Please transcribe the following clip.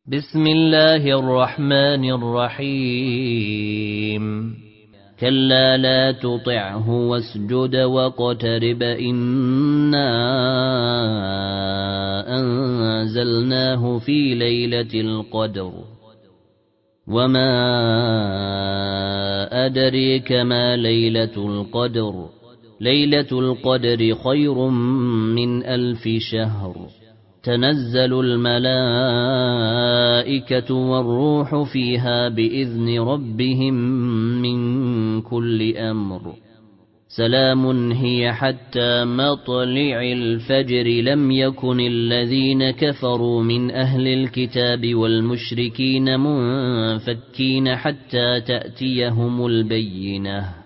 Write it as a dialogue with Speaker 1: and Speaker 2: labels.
Speaker 1: بسم الله الرحمن الرحيم كلا لا تطعه واسجد واقترب إنا أنزلناه في ليلة القدر وما أدريك ما ليلة القدر ليلة القدر خير من 1000 شهر تنزل الملائكة والروح فيها بإذن ربهم من كل أمر سلام هي حتى مطلع الفجر لم يكن الذين كفروا من أهل الكتاب والمشركين منفكين حتى تأتيهم البينة